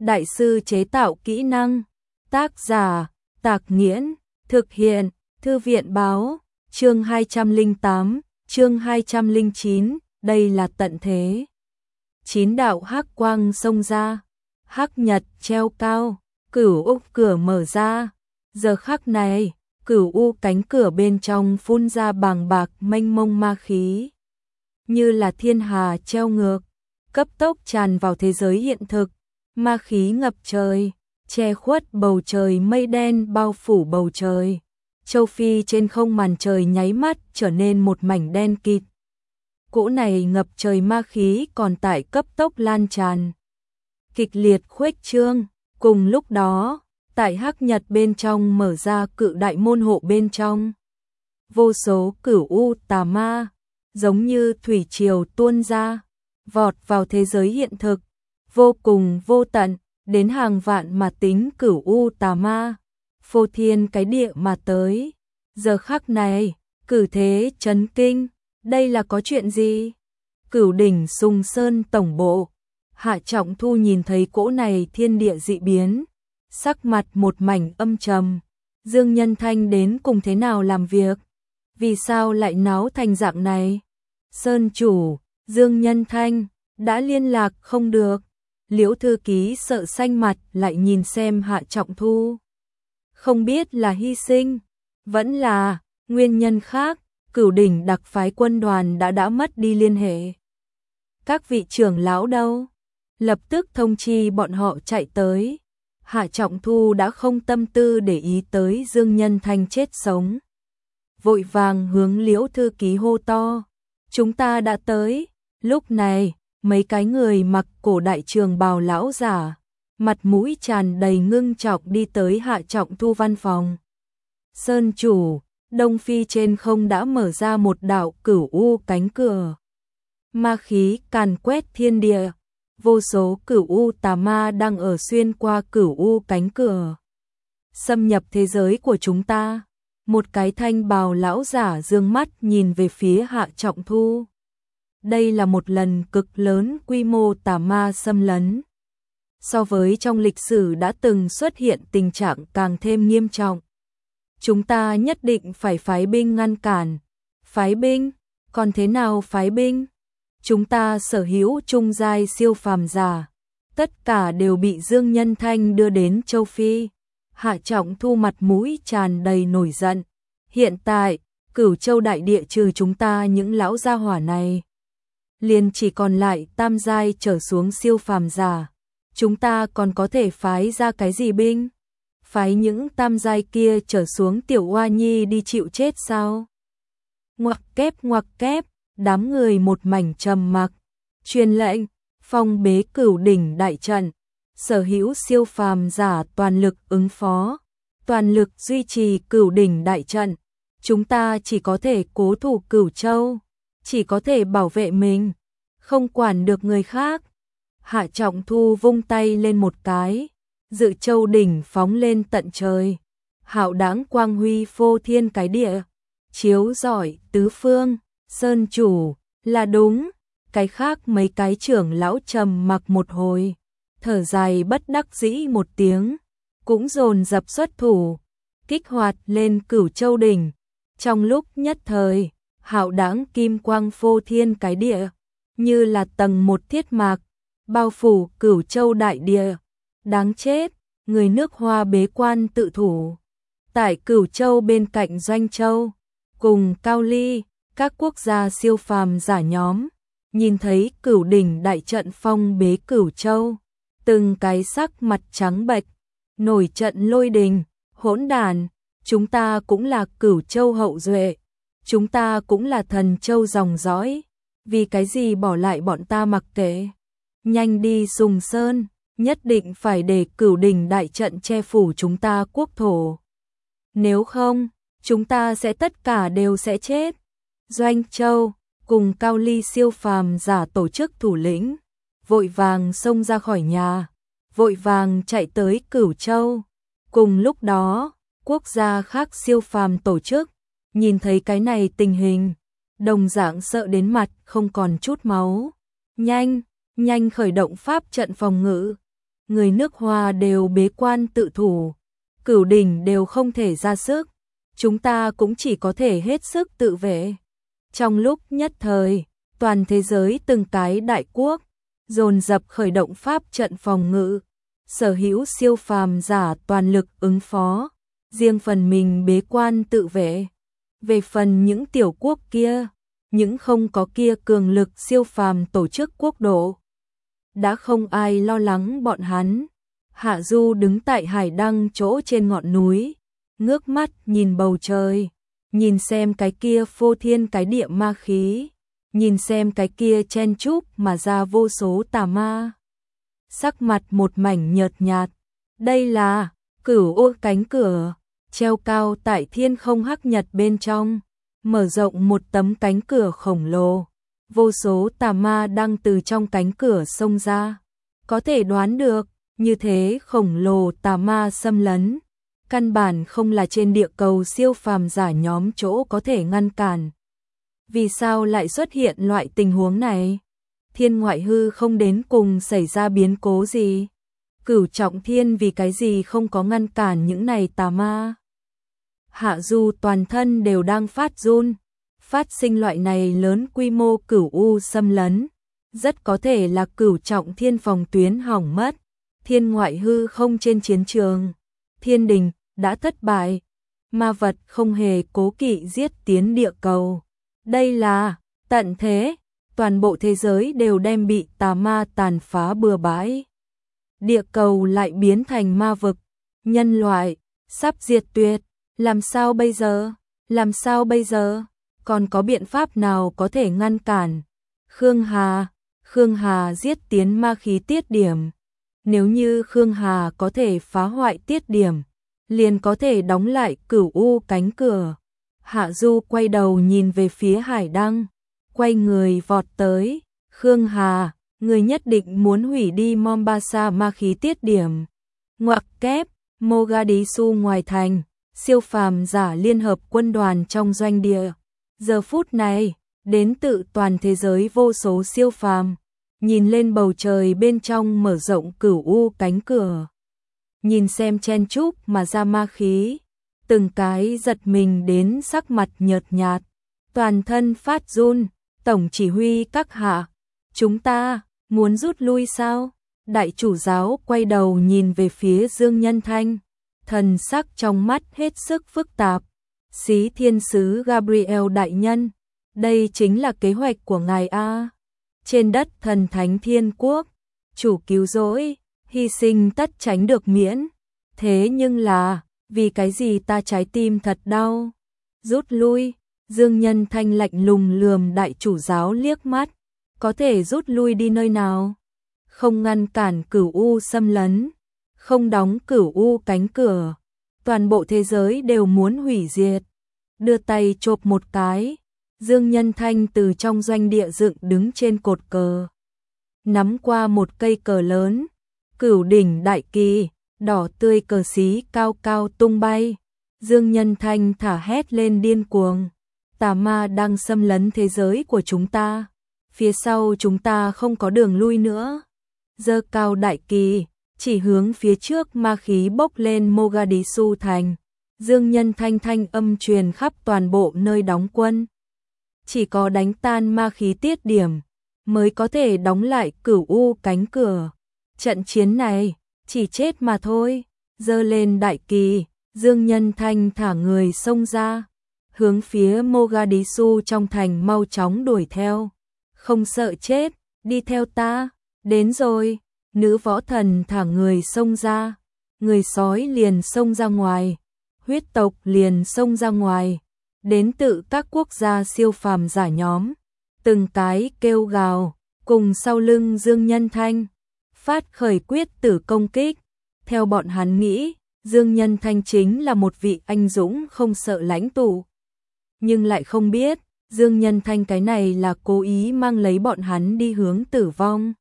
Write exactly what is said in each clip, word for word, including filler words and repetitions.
đại sư chế tạo kỹ năng. Tác giả, Tạc Nghiễn, thực hiện, Thư viện báo, chương hai trăm lẻ tám, chương hai trăm lẻ chín, đây là tận thế. Chín đạo hắc quang xông ra, hắc nhật treo cao, Cửu U cửa mở ra. Giờ khắc này, Cửu U cánh cửa bên trong phun ra bàng bạc mênh mông ma khí, như là thiên hà treo ngược, cấp tốc tràn vào thế giới hiện thực. Ma khí ngập trời, che khuất bầu trời, mây đen bao phủ bầu trời. Châu Phi trên không màn trời nháy mắt trở nên một mảnh đen kịt. Cỗ này ngập trời ma khí còn tại cấp tốc lan tràn, kịch liệt khuếch trương. Cùng lúc đó, tại hắc nhật bên trong mở ra cự đại môn hộ bên trong, vô số cửu u tà ma giống như thủy triều tuôn ra, vọt vào thế giới hiện thực, vô cùng vô tận, đến hàng vạn mà tính cửu u tà ma, phô thiên cái địa mà tới. Giờ khắc này, cử thế chấn kinh, đây là có chuyện gì? Cửu đỉnh Sùng Sơn tổng bộ, Hạ Trọng Thu nhìn thấy cỗ này thiên địa dị biến, sắc mặt một mảnh âm trầm. Dương Nhân Thanh đến cùng thế nào làm việc? Vì sao lại náo thành dạng này? Sơn chủ, Dương Nhân Thanh, đã liên lạc không được. Liễu thư ký sợ xanh mặt lại nhìn xem Hạ Trọng Thu. Không biết là hy sinh, vẫn là nguyên nhân khác, Cửu đỉnh đặc phái quân đoàn đã đã mất đi liên hệ. Các vị trưởng lão đâu? Lập tức thông chi bọn họ chạy tới. Hạ Trọng Thu đã không tâm tư để ý tới Dương Nhân Thanh chết sống, vội vàng hướng Liễu thư ký hô to, chúng ta đã tới. Lúc này, mấy cái người mặc cổ đại trường bào lão giả, mặt mũi tràn đầy ngưng trọng đi tới Hạ Trọng Thu văn phòng. Sơn chủ, Đông Phi trên không đã mở ra một đạo cửu u cánh cửa. Ma khí càn quét thiên địa, vô số cửu u tà ma đang ở xuyên qua cửu u cánh cửa, xâm nhập thế giới của chúng ta. Một cái thanh bào lão giả dương mắt nhìn về phía Hạ Trọng Thu. Đây là một lần cực lớn quy mô tà ma xâm lấn. So với trong lịch sử đã từng xuất hiện tình trạng càng thêm nghiêm trọng. Chúng ta nhất định phải phái binh ngăn cản. Phái binh? Còn thế nào phái binh? Chúng ta sở hữu trung giai siêu phàm giả, tất cả đều bị Dương Nhân Thanh đưa đến châu Phi. Hạ Trọng Thu mặt mũi tràn đầy nổi giận. Hiện tại, Cửu Châu đại địa trừ chúng ta những lão gia hỏa này, liền chỉ còn lại tam giai trở xuống siêu phàm giả. Chúng ta còn có thể phái ra cái gì binh? Phái những tam giai kia trở xuống tiểu oa nhi đi chịu chết sao? Ngoặc kép ngoặc kép, đám người một mảnh trầm mặc. Truyền lệnh, phong bế Cửu đỉnh đại trận, sở hữu siêu phàm giả toàn lực ứng phó, toàn lực duy trì Cửu đỉnh đại trận. Chúng ta chỉ có thể cố thủ Cửu Châu, chỉ có thể bảo vệ mình, không quản được người khác. Hạ Trọng Thu vung tay lên một cái, Dự Châu đỉnh phóng lên tận trời, hạo đãng quang huy phô thiên cái địa, chiếu rọi tứ phương. Sơn chủ, là đúng. Cái khác mấy cái trưởng lão trầm mặc một hồi, thở dài bất đắc dĩ một tiếng, cũng dồn dập xuất thủ, kích hoạt lên Cửu Châu đỉnh. Trong lúc nhất thời, hạo đãng kim quang phô thiên cái địa, như là tầng một thiết mạc, bao phủ Cửu Châu đại địa. Đáng chết, người nước Hoa bế quan tự thủ. Tại Cửu Châu bên cạnh Doanh Châu, cùng Cao Ly, các quốc gia siêu phàm giả nhóm, nhìn thấy Cửu đỉnh đại trận phong bế Cửu Châu, từng cái sắc mặt trắng bệch, nổi trận lôi đình. Hỗn đàn, chúng ta cũng là Cửu Châu hậu duệ, chúng ta cũng là Thần Châu dòng dõi, vì cái gì bỏ lại bọn ta mặc kệ? Nhanh đi Sùng Sơn, nhất định phải để Cửu đỉnh đại trận che phủ chúng ta quốc thổ. Nếu không, chúng ta sẽ tất cả đều sẽ chết. Doanh Châu cùng Cao Ly siêu phàm giả tổ chức thủ lĩnh, vội vàng xông ra khỏi nhà, vội vàng chạy tới Cửu Châu. Cùng lúc đó, quốc gia khác siêu phàm tổ chức, nhìn thấy cái này tình hình, đồng dạng sợ đến mặt không còn chút máu. Nhanh, nhanh khởi động pháp trận phòng ngự. người nước Hoa đều bế quan tự thủ, Cửu đỉnh đều không thể ra sức, chúng ta cũng chỉ có thể hết sức tự vệ. Trong lúc nhất thời, toàn thế giới từng cái đại quốc dồn dập khởi động pháp trận phòng ngự, sở hữu siêu phàm giả toàn lực ứng phó, riêng phần mình bế quan tự vệ. Về phần những tiểu quốc kia, những không có kia cường lực siêu phàm tổ chức quốc độ, đã không ai lo lắng bọn hắn. Hạ Du đứng tại hải đăng chỗ trên ngọn núi, ngước mắt nhìn bầu trời, nhìn xem cái kia phô thiên cái địa ma khí, nhìn xem cái kia chen chúc mà ra vô số tà ma. Sắc mặt một mảnh nhợt nhạt, đây là Cửu U cánh cửa, treo cao tại thiên không hắc nhật bên trong, mở rộng một tấm cánh cửa khổng lồ, vô số tà ma đang từ trong cánh cửa xông ra. Có thể đoán được, như thế khổng lồ tà ma xâm lấn, căn bản không là trên địa cầu siêu phàm giả nhóm chỗ có thể ngăn cản. Vì sao lại xuất hiện loại tình huống này? Thiên ngoại hư không đến cùng xảy ra biến cố gì? Cửu trọng thiên vì cái gì không có ngăn cản những này tà ma? Hạ Du toàn thân đều đang phát run, phát sinh loại này lớn quy mô cửu u xâm lấn, rất có thể là cửu trọng thiên phòng tuyến hỏng mất. Thiên ngoại hư không trên chiến trường, thiên đình đã thất bại, ma vật không hề cố kỵ giết tiến địa cầu. Đây là tận thế, toàn bộ thế giới đều đem bị tà ma tàn phá bừa bãi. Địa cầu lại biến thành ma vực, nhân loại sắp diệt tuyệt, làm sao bây giờ? Làm sao bây giờ? Còn có biện pháp nào có thể ngăn cản? Khương Hà, Khương Hà giết tiến ma khí tiết điểm. Nếu như Khương Hà có thể phá hoại tiết điểm, liền có thể đóng lại Cửu U cánh cửa. Hạ Du quay đầu nhìn về phía hải đăng, quay người vọt tới. Khương Hà, người nhất định muốn hủy đi Mombasa ma khí tiết điểm. Ngoặc kép, Mogadishu ngoài thành, siêu phàm giả liên hợp quân đoàn trong doanh địa. Giờ phút này, đến tự toàn thế giới vô số siêu phàm, nhìn lên bầu trời bên trong mở rộng Cửu U cánh cửa. Nhìn xem chen chúc mà ra ma khí, từng cái giật mình đến sắc mặt nhợt nhạt, toàn thân phát run. Tổng chỉ huy các hạ, chúng ta muốn rút lui sao? Đại chủ giáo quay đầu nhìn về phía Dương Nhân Thanh, thần sắc trong mắt hết sức phức tạp. Xí thiên sứ Gabriel đại nhân, đây chính là kế hoạch của ngài a. Trên đất thần thánh thiên quốc, chủ cứu rỗi, hy sinh tất tránh được miễn. Thế nhưng là, vì cái gì ta trái tim thật đau? Rút lui. Dương Nhân Thanh lạnh lùng lườm đại chủ giáo liếc mắt, có thể rút lui đi nơi nào? Không ngăn cản Cửu U xâm lấn, không đóng Cửu U cánh cửa, toàn bộ thế giới đều muốn hủy diệt. Đưa tay chộp một cái, Dương Nhân Thanh từ trong doanh địa dựng đứng trên cột cờ, nắm qua một cây cờ lớn, Cửu đỉnh đại kỳ, đỏ tươi cờ xí cao cao tung bay. Dương Nhân Thanh thả hét lên điên cuồng. Tà ma đang xâm lấn thế giới của chúng ta, phía sau chúng ta không có đường lui nữa. Giơ cao đại kỳ, chỉ hướng phía trước ma khí bốc lên Mogadishu thành. Dương Nhân Thanh thanh âm truyền khắp toàn bộ nơi đóng quân. Chỉ có đánh tan ma khí tiết điểm, mới có thể đóng lại Cửu U cánh cửa. Trận chiến này, chỉ chết mà thôi. Giơ lên đại kỳ, Dương Nhân Thanh thả người xông ra, hướng phía Mogadishu trong thành mau chóng đuổi theo. Không sợ chết, đi theo ta, đến rồi. Nữ võ thần thả người xông ra, người sói liền xông ra ngoài, huyết tộc liền xông ra ngoài, đến tự các quốc gia siêu phàm giả nhóm, từng cái kêu gào, cùng sau lưng Dương Nhân Thanh, phát khởi quyết tử công kích. Theo bọn hắn nghĩ, Dương Nhân Thanh chính là một vị anh dũng không sợ lãnh tụ. Nhưng lại không biết, Dương Nhân Thanh cái này là cố ý mang lấy bọn hắn đi hướng tử vong.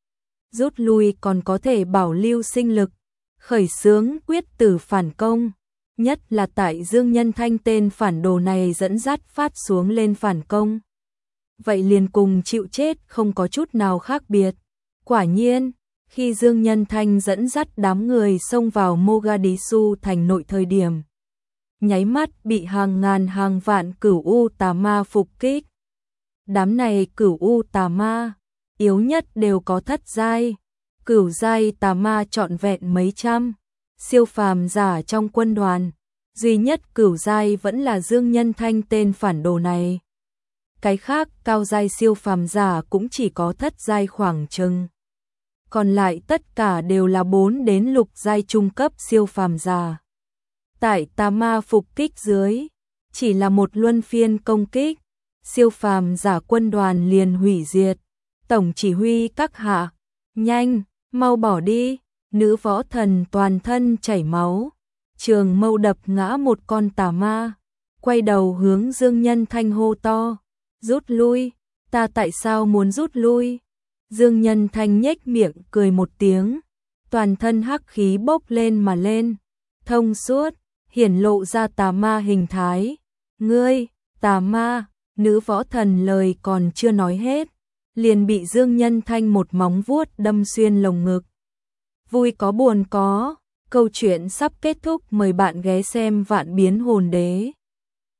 Rút lui còn có thể bảo lưu sinh lực, khởi xướng quyết tử phản công. Nhất là tại Dương Nhân Thanh tên phản đồ này dẫn dắt phát xuống lên phản công. Vậy liền cùng chịu chết không có chút nào khác biệt. Quả nhiên, Khi Dương Nhân Thanh dẫn dắt đám người xông vào Mogadishu thành nội thời điểm, nháy mắt bị hàng ngàn hàng vạn cửu u tà ma phục kích. Đám này cửu u tà ma, yếu nhất đều có thất giai, cửu giai tà ma trọn vẹn mấy trăm, siêu phàm giả trong quân đoàn, duy nhất cửu giai vẫn là Dương Nhân Thanh tên phản đồ này. Cái khác cao giai siêu phàm giả cũng chỉ có thất giai khoảng chừng. Còn lại tất cả đều là bốn đến lục giai trung cấp siêu phàm giả. Tại tà ma phục kích dưới, chỉ là một luân phiên công kích, siêu phàm giả quân đoàn liền hủy diệt. Tổng chỉ huy các hạ, nhanh, mau bỏ đi. Nữ võ thần toàn thân chảy máu, trường mâu đập ngã một con tà ma, quay đầu hướng Dương Nhân Thanh hô to, rút lui. Ta tại sao muốn rút lui? Dương Nhân Thanh nhếch miệng cười một tiếng, toàn thân hắc khí bốc lên mà lên, thông suốt, hiển lộ ra tà ma hình thái. Ngươi, tà ma, nữ võ thần lời còn chưa nói hết, liền bị Dương Nhân Thanh một móng vuốt đâm xuyên lồng ngực. Vui có buồn có, câu chuyện sắp kết thúc, mời bạn ghé xem Vạn Biến Hồn Đế.